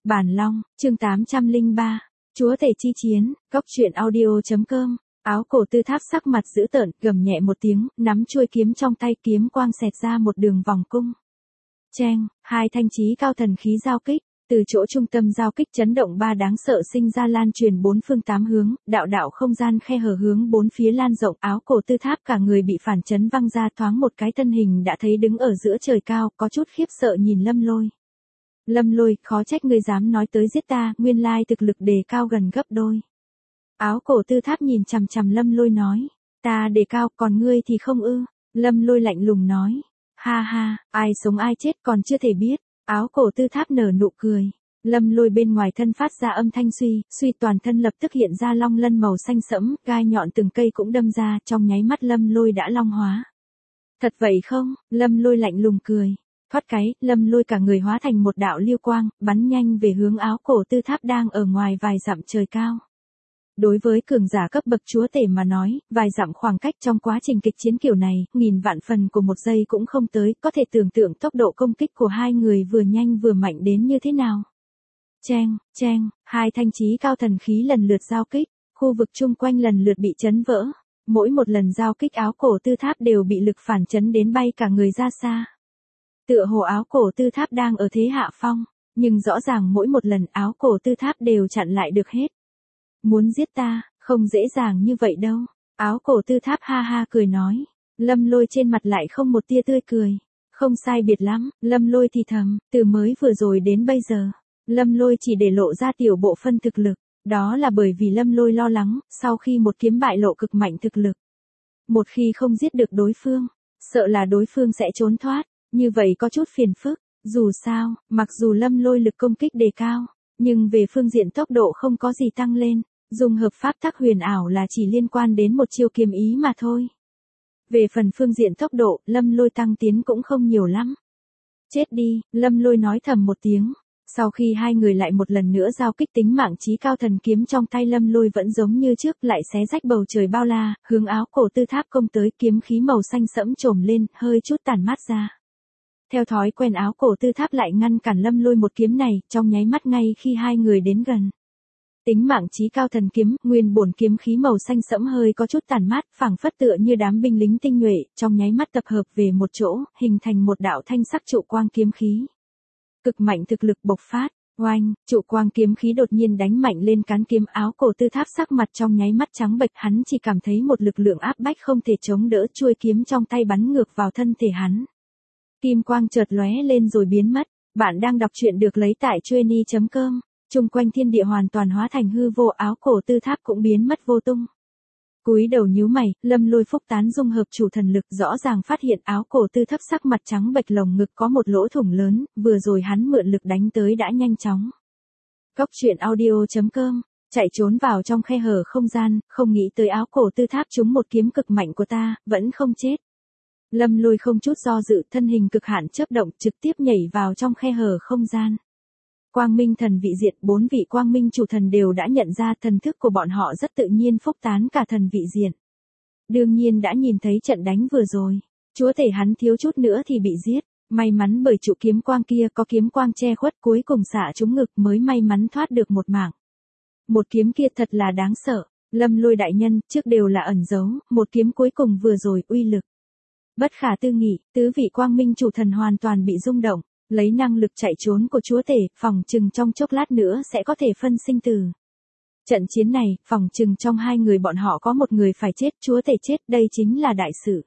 Bản Long, chương 803, Chúa tể chi chiến, Cốc truyện audio.com. Áo cổ tư tháp sắc mặt dữ tợn, gầm nhẹ một tiếng, nắm chuôi kiếm trong tay, kiếm quang xẹt ra một đường vòng cung. Cheng, hai thanh chí cao thần khí giao kích, từ chỗ trung tâm giao kích chấn động ba đáng sợ sinh ra lan truyền bốn phương tám hướng, đạo đạo không gian khe hở hướng bốn phía lan rộng. Áo cổ tư tháp cả người bị phản chấn văng ra, thoáng một cái thân hình đã thấy đứng ở giữa trời cao, có chút khiếp sợ nhìn Lâm Lôi. Lâm Lôi, khó trách ngươi dám nói tới giết ta, nguyên lai thực lực đề cao gần gấp đôi. Áo cổ tư tháp nhìn chằm chằm Lâm Lôi nói, ta đề cao, còn ngươi thì không ư? Lâm Lôi lạnh lùng nói, ha ha, ai sống ai chết còn chưa thể biết. Áo cổ tư tháp nở nụ cười. Lâm Lôi bên ngoài thân phát ra âm thanh suy toàn thân lập tức hiện ra long lân màu xanh sẫm, gai nhọn từng cây cũng đâm ra, trong nháy mắt Lâm Lôi đã long hóa. Thật vậy không? Lâm Lôi lạnh lùng cười. Thoát cái, Lâm Lôi cả người hóa thành một đạo lưu quang, bắn nhanh về hướng áo cổ tư tháp đang ở ngoài vài dặm trời cao. Đối với cường giả cấp bậc chúa tể mà nói, vài dặm khoảng cách trong quá trình kịch chiến kiểu này, nghìn vạn phần của một giây cũng không tới, có thể tưởng tượng tốc độ công kích của hai người vừa nhanh vừa mạnh đến như thế nào. Cheng, cheng, hai thanh chí cao thần khí lần lượt giao kích, khu vực chung quanh lần lượt bị chấn vỡ. Mỗi một lần giao kích áo cổ tư tháp đều bị lực phản chấn đến bay cả người ra xa. Tựa hồ áo cổ tư tháp đang ở thế hạ phong, nhưng rõ ràng mỗi một lần áo cổ tư tháp đều chặn lại được hết. Muốn giết ta, không dễ dàng như vậy đâu. Áo cổ tư tháp ha ha cười nói. Lâm Lôi trên mặt lại không một tia tươi cười. Không sai biệt lắm, Lâm Lôi thì thầm, từ mới vừa rồi đến bây giờ. Lâm Lôi chỉ để lộ ra tiểu bộ phân thực lực. Đó là bởi vì Lâm Lôi lo lắng, sau khi một kiếm bại lộ cực mạnh thực lực. Một khi không giết được đối phương, sợ là đối phương sẽ trốn thoát. Như vậy có chút phiền phức. Dù sao, mặc dù Lâm Lôi lực công kích đề cao, nhưng về phương diện tốc độ không có gì tăng lên. Dùng hợp pháp tắc huyền ảo là chỉ liên quan đến một chiêu kiếm ý mà thôi. Về phần phương diện tốc độ, Lâm Lôi tăng tiến cũng không nhiều lắm. Chết đi, Lâm Lôi nói thầm một tiếng. Sau khi hai người lại một lần nữa giao kích, tính mạng chí cao thần kiếm trong tay Lâm Lôi vẫn giống như trước, lại xé rách bầu trời bao la, hướng áo cổ tư tháp công tới, kiếm khí màu xanh sẫm trồm lên, hơi chút tản mát ra. Theo thói quen áo cổ tư tháp lại ngăn cản Lâm Lôi một kiếm này, trong nháy mắt ngay khi hai người đến gần. Tính mạng chí cao thần kiếm, nguyên bổn kiếm khí màu xanh sẫm hơi có chút tàn mát, phảng phất tựa như đám binh lính tinh nhuệ, trong nháy mắt tập hợp về một chỗ, hình thành một đạo thanh sắc trụ quang kiếm khí. Cực mạnh thực lực bộc phát, oanh, trụ quang kiếm khí đột nhiên đánh mạnh lên cán kiếm. Áo cổ tư tháp sắc mặt trong nháy mắt trắng bệch, hắn chỉ cảm thấy một lực lượng áp bách không thể chống đỡ, chuôi kiếm trong tay bắn ngược vào thân thể hắn. Kim quang chợt lóe lên rồi biến mất. Bạn đang đọc truyện được lấy tại trueni.com. Trung quanh thiên địa hoàn toàn hóa thành hư vô, áo cổ tư tháp cũng biến mất vô tung. Cúi đầu nhíu mày, Lâm Lôi phúc tán dung hợp chủ thần lực, rõ ràng phát hiện áo cổ tư tháp sắc mặt trắng bệch, lồng ngực có một lỗ thủng lớn, vừa rồi hắn mượn lực đánh tới đã nhanh chóng. Cốc truyện audio.com, chạy trốn vào trong khe hở không gian, không nghĩ tới áo cổ tư tháp trúng một kiếm cực mạnh của ta, vẫn không chết. Lâm Lôi không chút do dự, thân hình cực hạn chớp động, trực tiếp nhảy vào trong khe hở không gian. Quang Minh thần vị diện, 4 vị quang minh chủ thần đều đã nhận ra thần thức của bọn họ rất tự nhiên phúc tán cả thần vị diện. Đương nhiên đã nhìn thấy trận đánh vừa rồi, chúa tể hắn thiếu chút nữa thì bị giết, may mắn bởi trụ kiếm quang kia có kiếm quang che khuất, cuối cùng xạ trúng ngực mới may mắn thoát được một mạng. Một kiếm kia thật là đáng sợ, Lâm Lôi đại nhân, trước đều là ẩn giấu, một kiếm cuối cùng vừa rồi uy lực bất khả tư nghị, tứ vị quang minh chủ thần hoàn toàn bị rung động. Lấy năng lực chạy trốn của chúa tể, phòng chừng trong chốc lát nữa sẽ có thể phân sinh tử. Trận chiến này, phòng chừng trong hai người bọn họ có một người phải chết, chúa tể chết, đây chính là đại sự.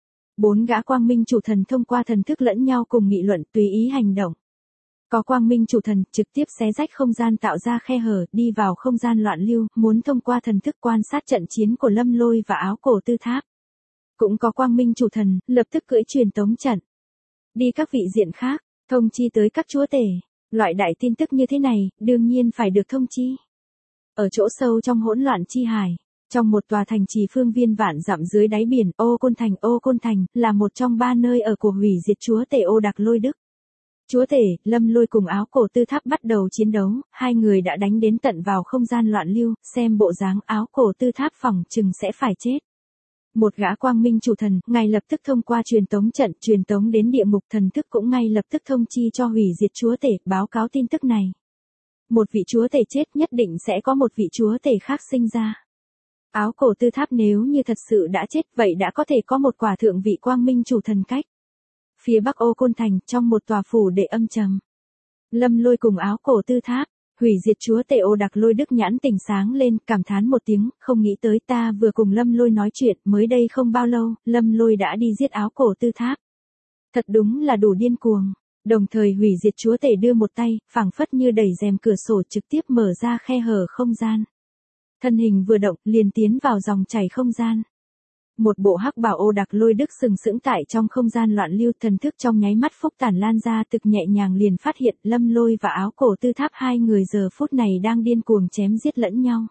4 gã quang minh chủ thần thông qua thần thức lẫn nhau cùng nghị luận, tùy ý hành động. Có quang minh chủ thần trực tiếp xé rách không gian tạo ra khe hở, đi vào không gian loạn lưu, muốn thông qua thần thức quan sát trận chiến của Lâm Lôi và áo cổ tư tháp. Cũng có quang minh chủ thần, lập tức cưỡi truyền tống trận. Đi các vị diện khác. Thông chi tới các chúa tể, loại đại tin tức như thế này, đương nhiên phải được thông chi. Ở chỗ sâu trong hỗn loạn chi hải, trong một tòa thành trì phương viên vạn dặm dưới đáy biển, Ô Côn Thành, là một trong 3 nơi ở của hủy diệt chúa tể Ô Đặc Lôi Đức. Chúa tể, Lâm Lôi cùng áo cổ tư tháp bắt đầu chiến đấu, hai người đã đánh đến tận vào không gian loạn lưu, xem bộ dáng áo cổ tư tháp phỏng chừng sẽ phải chết. Một gã quang minh chủ thần, ngay lập tức thông qua truyền tống trận, truyền tống đến địa ngục, thần thức cũng ngay lập tức thông chi cho hủy diệt chúa tể, báo cáo tin tức này. Một vị chúa tể chết nhất định sẽ có một vị chúa tể khác sinh ra. Áo cổ tư tháp nếu như thật sự đã chết vậy đã có thể có một quả thượng vị quang minh chủ thần cách. Phía bắc ô Côn Thành trong một tòa phủ đệ âm trầm. Lâm Lôi cùng áo cổ tư tháp, hủy diệt chúa tể Ô Đặc Lôi Đức nhãn tỉnh sáng lên, cảm thán một tiếng, không nghĩ tới ta vừa cùng Lâm Lôi nói chuyện, mới đây không bao lâu, Lâm Lôi đã đi giết áo cổ tư tháp. Thật đúng là đủ điên cuồng. Đồng thời hủy diệt chúa tể đưa một tay, phảng phất như đẩy rèm cửa sổ trực tiếp mở ra khe hở không gian. Thân hình vừa động, liền tiến vào dòng chảy không gian. Một bộ hắc bào Ô Đặc Lôi Đức sừng sững tại trong không gian loạn lưu, thần thức trong nháy mắt phúc tản lan ra, thực nhẹ nhàng liền phát hiện Lâm Lôi và áo cổ tư tháp hai người giờ phút này đang điên cuồng chém giết lẫn nhau.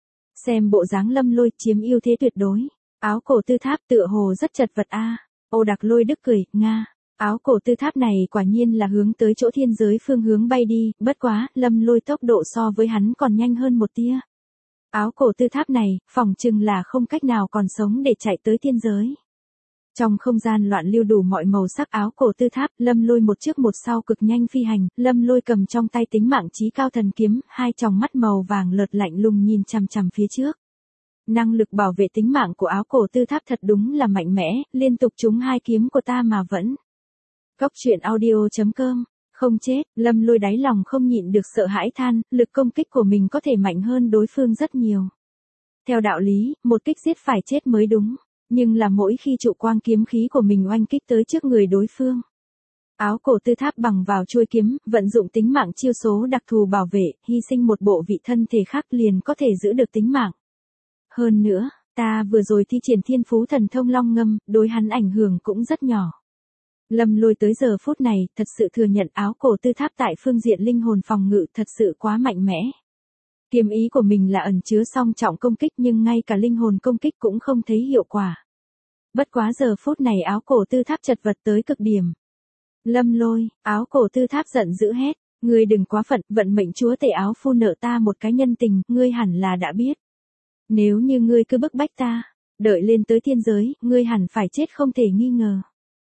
Xem bộ dáng Lâm Lôi chiếm ưu thế tuyệt đối, áo cổ tư tháp tựa hồ rất chật vật a. Ô Đặc Lôi Đức cười, nga. Áo cổ tư tháp này quả nhiên là hướng tới chỗ thiên giới phương hướng bay đi, bất quá, Lâm Lôi tốc độ so với hắn còn nhanh hơn một tia. Áo cổ tư tháp này, phỏng chừng là không cách nào còn sống để chạy tới thiên giới. Trong không gian loạn lưu đủ mọi màu sắc áo cổ tư tháp, Lâm Lôi một trước một sau cực nhanh phi hành, Lâm Lôi cầm trong tay tính mạng chí cao thần kiếm, hai tròng mắt màu vàng lợt lạnh lùng nhìn chằm chằm phía trước. Năng lực bảo vệ tính mạng của áo cổ tư tháp thật đúng là mạnh mẽ, liên tục trúng hai kiếm của ta mà vẫn. Góc truyện audio.com. Không chết, Lâm Lôi đáy lòng không nhịn được sợ hãi than, lực công kích của mình có thể mạnh hơn đối phương rất nhiều. Theo đạo lý, một kích giết phải chết mới đúng, nhưng là mỗi khi trụ quang kiếm khí của mình oanh kích tới trước người đối phương. Áo cổ tư tháp bằng vào chuôi kiếm, vận dụng tính mạng chiêu số đặc thù bảo vệ, hy sinh một bộ vị thân thể khác liền có thể giữ được tính mạng. Hơn nữa, ta vừa rồi thi triển thiên phú thần thông long ngâm, đối hắn ảnh hưởng cũng rất nhỏ. Lâm Lôi tới giờ phút này, thật sự thừa nhận áo cổ tư tháp tại phương diện linh hồn phòng ngự thật sự quá mạnh mẽ. Kiếm ý của mình là ẩn chứa song trọng công kích nhưng ngay cả linh hồn công kích cũng không thấy hiệu quả. Bất quá giờ phút này áo cổ tư tháp chật vật tới cực điểm. Lâm Lôi, áo cổ tư tháp giận dữ hét, ngươi đừng quá phận, vận mệnh chúa tể áo phu nợ ta một cái nhân tình, ngươi hẳn là đã biết. Nếu như ngươi cứ bức bách ta, đợi lên tới thiên giới, ngươi hẳn phải chết không thể nghi ngờ.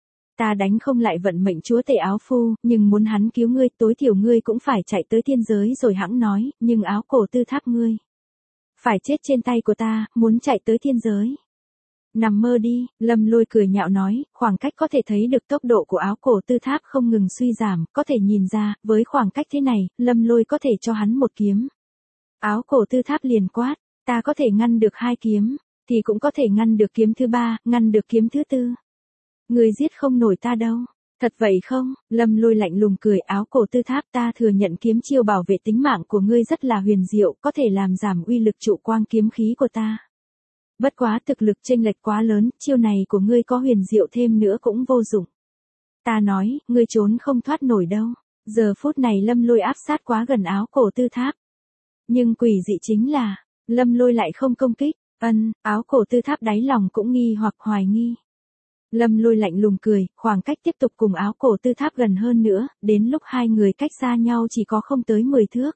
Ta đánh không lại vận mệnh chúa tể áo phu, nhưng muốn hắn cứu ngươi, tối thiểu ngươi cũng phải chạy tới thiên giới rồi hãng nói, nhưng áo cổ tư tháp ngươi phải chết trên tay của ta, muốn chạy tới thiên giới. Nằm mơ đi, Lâm Lôi cười nhạo nói, khoảng cách có thể thấy được tốc độ của áo cổ tư tháp không ngừng suy giảm, có thể nhìn ra, với khoảng cách thế này, Lâm Lôi có thể cho hắn một kiếm. Áo cổ tư tháp liền quát, ta có thể ngăn được hai kiếm, thì cũng có thể ngăn được kiếm thứ ba, ngăn được kiếm thứ tư. Ngươi giết không nổi ta đâu. Thật vậy không? Lâm Lôi lạnh lùng cười, áo cổ tư tháp, ta thừa nhận kiếm chiêu bảo vệ tính mạng của ngươi rất là huyền diệu, có thể làm giảm uy lực trụ quang kiếm khí của ta. Bất quá thực lực chênh lệch quá lớn, chiêu này của ngươi có huyền diệu thêm nữa cũng vô dụng. Ta nói, ngươi trốn không thoát nổi đâu. Giờ phút này Lâm Lôi áp sát quá gần áo cổ tư tháp. Nhưng quỷ dị chính là, Lâm Lôi lại không công kích, áo cổ tư tháp đáy lòng cũng nghi hoặc hoài nghi. Lâm Lôi lạnh lùng cười, khoảng cách tiếp tục cùng áo cổ tư tháp gần hơn nữa, đến lúc hai người cách xa nhau chỉ có không tới 10 thước.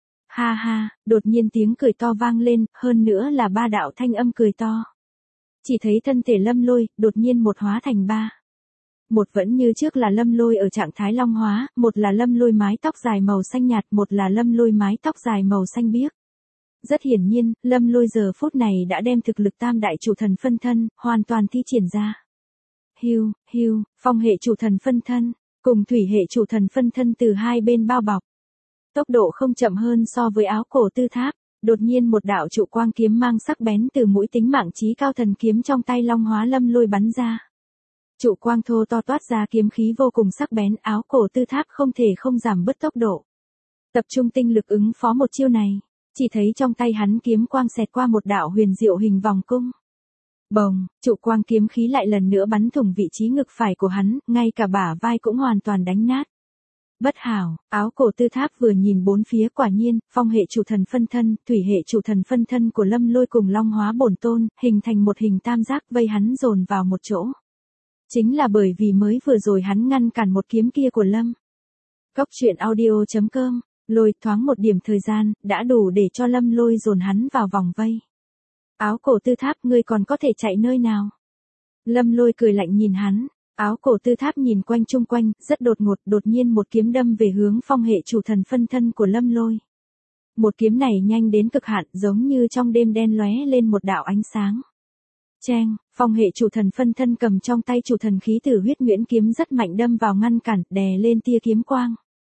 Ha ha, đột nhiên tiếng cười to vang lên, hơn nữa là ba đạo thanh âm cười to. Chỉ thấy thân thể Lâm Lôi, đột nhiên một hóa thành ba. Một vẫn như trước là Lâm Lôi ở trạng thái long hóa, một là Lâm Lôi mái tóc dài màu xanh nhạt, một là Lâm Lôi mái tóc dài màu xanh biếc. Rất hiển nhiên, Lâm Lôi giờ phút này đã đem thực lực tam đại chủ thần phân thân, hoàn toàn thi triển ra. Hưu, phong hệ chủ thần phân thân, cùng thủy hệ chủ thần phân thân từ hai bên bao bọc. Tốc độ không chậm hơn so với áo cổ tư tháp, đột nhiên một đạo trụ quang kiếm mang sắc bén từ mũi tính mạng chí cao thần kiếm trong tay long hóa Lâm Lôi bắn ra. Trụ quang thô to toát ra kiếm khí vô cùng sắc bén, áo cổ tư tháp không thể không giảm bớt tốc độ. Tập trung tinh lực ứng phó một chiêu này, chỉ thấy trong tay hắn kiếm quang xẹt qua một đạo huyền diệu hình vòng cung. Bồng, trụ quang kiếm khí lại lần nữa bắn thủng vị trí ngực phải của hắn, ngay cả bả vai cũng hoàn toàn đánh nát. Bất hảo, áo cổ tư tháp vừa nhìn bốn phía, quả nhiên, phong hệ chủ thần phân thân, thủy hệ chủ thần phân thân của Lâm Lôi cùng long hóa bổn tôn, hình thành một hình tam giác vây hắn dồn vào một chỗ. Chính là bởi vì mới vừa rồi hắn ngăn cản một kiếm kia của Lâm. Góc truyện audio.com, Lôi thoáng một điểm thời gian, đã đủ để cho Lâm Lôi dồn hắn vào vòng vây. Áo cổ tư tháp, ngươi còn có thể chạy nơi nào? Lâm Lôi cười lạnh nhìn hắn, áo cổ tư tháp nhìn quanh chung quanh, rất đột ngột, đột nhiên một kiếm đâm về hướng phong hệ chủ thần phân thân của Lâm Lôi. Một kiếm này nhanh đến cực hạn, giống như trong đêm đen lóe lên một đạo ánh sáng. Cheng, phong hệ chủ thần phân thân cầm trong tay chủ thần khí tử huyết nhuyễn kiếm rất mạnh đâm vào ngăn cản, đè lên tia kiếm quang.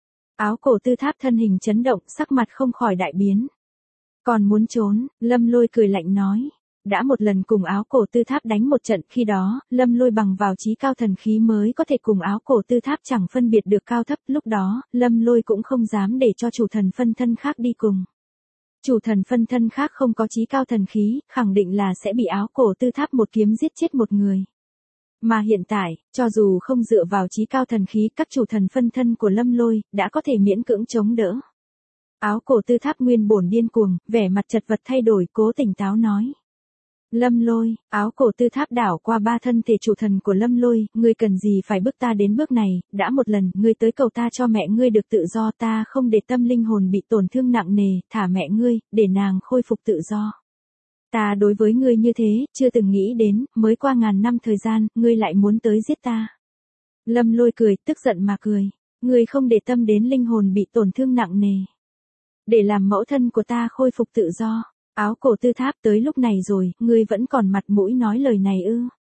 Áo cổ tư tháp thân hình chấn động, sắc mặt không khỏi đại biến. Còn muốn trốn, Lâm Lôi cười lạnh nói. Đã một lần cùng áo cổ tư tháp đánh một trận, khi đó, Lâm Lôi bằng vào chí cao thần khí mới có thể cùng áo cổ tư tháp chẳng phân biệt được cao thấp, lúc đó, Lâm Lôi cũng không dám để cho chủ thần phân thân khác đi cùng. Chủ thần phân thân khác không có chí cao thần khí, khẳng định là sẽ bị áo cổ tư tháp một kiếm giết chết một người. Mà hiện tại, cho dù không dựa vào chí cao thần khí, các chủ thần phân thân của Lâm Lôi đã có thể miễn cưỡng chống đỡ. Áo cổ tư tháp nguyên bổn điên cuồng, vẻ mặt chật vật thay đổi, cố tỉnh táo nói. Lâm Lôi, áo cổ tư tháp đảo qua ba thân thể chủ thần của Lâm Lôi, ngươi cần gì phải bức ta đến bước này, đã một lần, ngươi tới cầu ta cho mẹ ngươi được tự do, ta không để tâm linh hồn bị tổn thương nặng nề, thả mẹ ngươi, để nàng khôi phục tự do. Ta đối với ngươi như thế, chưa từng nghĩ đến, mới qua ngàn năm thời gian, ngươi lại muốn tới giết ta. Lâm Lôi cười, tức giận mà cười, ngươi không để tâm đến linh hồn bị tổn thương nặng nề. Để làm mẫu thân của ta khôi phục tự do. Áo cổ tư tháp, tới lúc này rồi, ngươi vẫn còn mặt mũi nói lời này ư?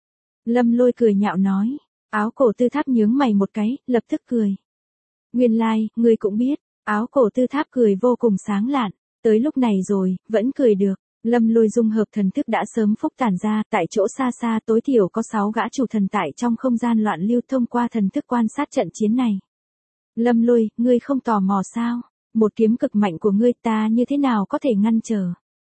Lâm Lôi cười nhạo nói. Áo cổ tư tháp nhướng mày một cái, lập tức cười. Nguyên lai, ngươi cũng biết. Áo cổ tư tháp cười vô cùng sáng lạn. Tới lúc này rồi, vẫn cười được. Lâm Lôi dung hợp thần thức đã sớm phúc tản ra, tại chỗ xa xa tối thiểu có 6 gã chủ thần tại trong không gian loạn lưu thông qua thần thức quan sát trận chiến này. Lâm Lôi, ngươi không tò mò sao? Một kiếm cực mạnh của ngươi ta như thế nào có thể ngăn trở?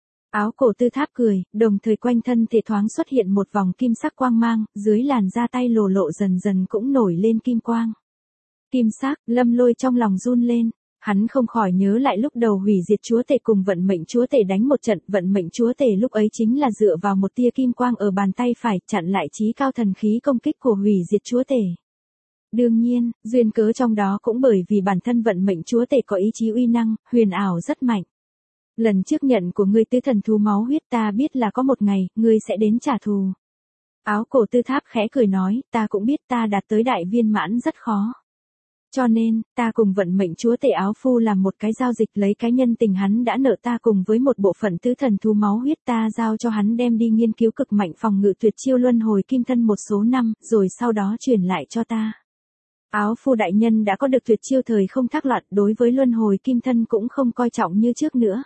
Áo cổ tư tháp cười, đồng thời quanh thân thể thoáng xuất hiện một vòng kim sắc quang mang, dưới làn da tay lồ lộ dần dần cũng nổi lên kim quang. Kim sắc, Lâm Lôi trong lòng run lên, hắn không khỏi nhớ lại lúc đầu hủy diệt chúa tể cùng vận mệnh chúa tể đánh một trận, vận mệnh chúa tể lúc ấy chính là dựa vào một tia kim quang ở bàn tay phải chặn lại chí cao thần khí công kích của hủy diệt chúa tể. Đương nhiên, duyên cớ trong đó cũng bởi vì bản thân vận mệnh chúa tể có ý chí uy năng, huyền ảo rất mạnh. Lần trước nhận của ngươi tứ thần thú máu huyết ta biết là có một ngày, ngươi sẽ đến trả thù. Áo cổ tư tháp khẽ cười nói, ta cũng biết ta đạt tới đại viên mãn rất khó. Cho nên, ta cùng vận mệnh chúa tể áo phu làm một cái giao dịch, lấy cái nhân tình hắn đã nợ ta cùng với một bộ phận tứ thần thú máu huyết ta giao cho hắn đem đi nghiên cứu cực mạnh phòng ngự tuyệt chiêu luân hồi kim thân một số năm, rồi sau đó chuyển lại cho ta. Áo phu đại nhân đã có được tuyệt chiêu thời không thác loạn, đối với luân hồi kim thân cũng không coi trọng như trước nữa.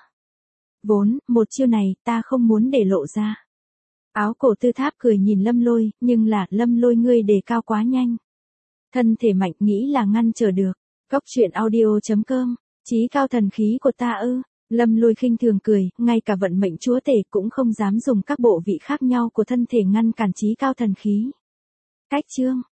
Vốn, một chiêu này, ta không muốn để lộ ra. Áo cổ tư tháp cười nhìn Lâm Lôi, nhưng là, Lâm Lôi ngươi đề cao quá nhanh. Thân thể mạnh nghĩ là ngăn trở được. Cóc truyện audio.com, chí cao thần khí của ta ư. Lâm Lôi khinh thường cười, ngay cả vận mệnh chúa tể cũng không dám dùng các bộ vị khác nhau của thân thể ngăn cản chí cao thần khí. Cách chương.